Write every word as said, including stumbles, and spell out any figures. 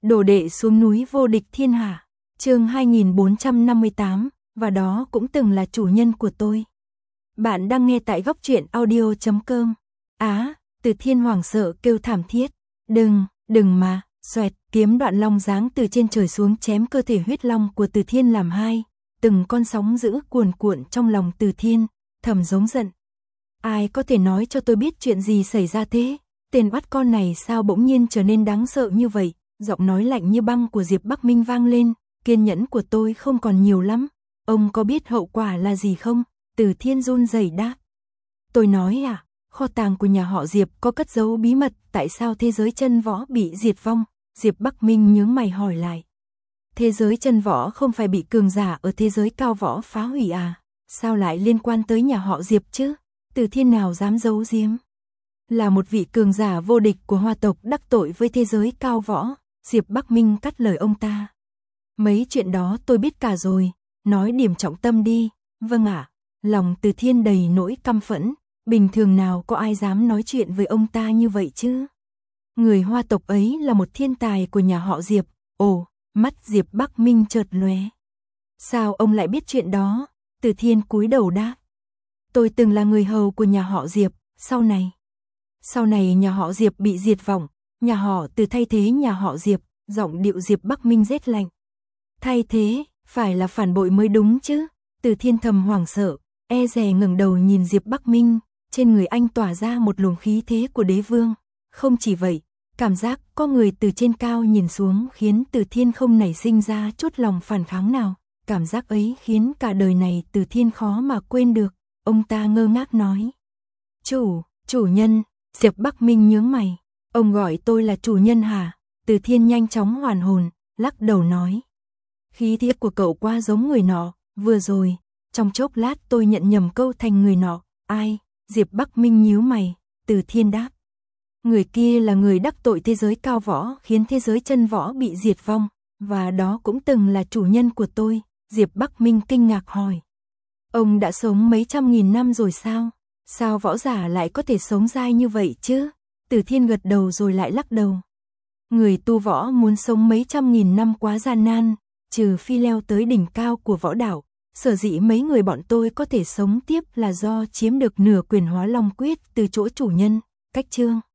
Đồ đệ xuống núi vô địch thiên hạ. Chương hai nghìn bốn trăm năm mươi tám, và đó cũng từng là chủ nhân của tôi. Bạn đang nghe tại góc truyện audio chấm com. Á, Từ Thiên hoảng sợ kêu thảm thiết. Đừng, đừng mà, xoẹt, kiếm đoạn long giáng từ trên trời xuống chém cơ thể huyết long của Từ Thiên làm hai. Từng con sóng dữ cuồn cuộn trong lòng Từ Thiên, thầm giống giận. Ai có thể nói cho tôi biết chuyện gì xảy ra thế? Tên oát con này sao bỗng nhiên trở nên đáng sợ như vậy? Giọng nói lạnh như băng của Diệp Bắc Minh vang lên, kiên nhẫn của tôi không còn nhiều lắm. Ông có biết hậu quả là gì không? Từ Thiên run rẩy đáp. Tôi nói à, kho tàng của nhà họ Diệp có cất giấu bí mật, tại sao thế giới chân võ bị diệt vong? Diệp Bắc Minh nhướng mày hỏi lại. Thế giới chân võ không phải bị cường giả ở thế giới cao võ phá hủy à? Sao lại liên quan tới nhà họ Diệp chứ? Từ Thiên nào dám giấu giếm? Là một vị cường giả vô địch của Hoa tộc đắc tội với thế giới cao võ. Diệp Bắc Minh cắt lời ông ta. Mấy chuyện đó tôi biết cả rồi, nói điểm trọng tâm đi. Vâng ạ. Lòng Từ Thiên đầy nỗi căm phẫn, bình thường nào có ai dám nói chuyện với ông ta như vậy chứ? Người Hoa tộc ấy là một thiên tài của nhà họ Diệp. Ồ, mắt Diệp Bắc Minh chợt lóe. Sao ông lại biết chuyện đó? Từ Thiên cúi đầu đáp. Tôi từng là người hầu của nhà họ Diệp, sau này. Sau này nhà họ Diệp bị diệt vong, nhà họ Từ thay thế nhà họ Diệp, giọng điệu Diệp Bắc Minh rét lạnh. Thay thế, phải là phản bội mới đúng chứ? Từ Thiên thầm hoảng sợ, e dè ngẩng đầu nhìn Diệp Bắc Minh, trên người anh tỏa ra một luồng khí thế của đế vương. Không chỉ vậy, cảm giác có người từ trên cao nhìn xuống khiến Từ Thiên không nảy sinh ra chút lòng phản kháng nào. Cảm giác ấy khiến cả đời này Từ Thiên khó mà quên được. Ông ta ngơ ngác nói. Chủ, chủ nhân. Diệp Bắc Minh nhướng mày. Ông gọi tôi là chủ nhân hả? Từ Thiên nhanh chóng hoàn hồn, lắc đầu nói. Khí thế của cậu quá giống người nọ, vừa rồi, trong chốc lát tôi nhận nhầm câu thành người nọ. Ai? Diệp Bắc Minh nhíu mày. Từ Thiên đáp. Người kia là người đắc tội thế giới cao võ khiến thế giới chân võ bị diệt vong, và đó cũng từng là chủ nhân của tôi. Diệp Bắc Minh kinh ngạc hỏi. Ông đã sống mấy trăm nghìn năm rồi sao? Sao võ giả lại có thể sống dai như vậy chứ? Từ Thiên gật đầu rồi lại lắc đầu. Người tu võ muốn sống mấy trăm nghìn năm quá gian nan, trừ phi leo tới đỉnh cao của võ đạo. Sở dĩ mấy người bọn tôi có thể sống tiếp là do chiếm được nửa quyền Hóa Long Quyết từ chỗ chủ nhân. Cách chương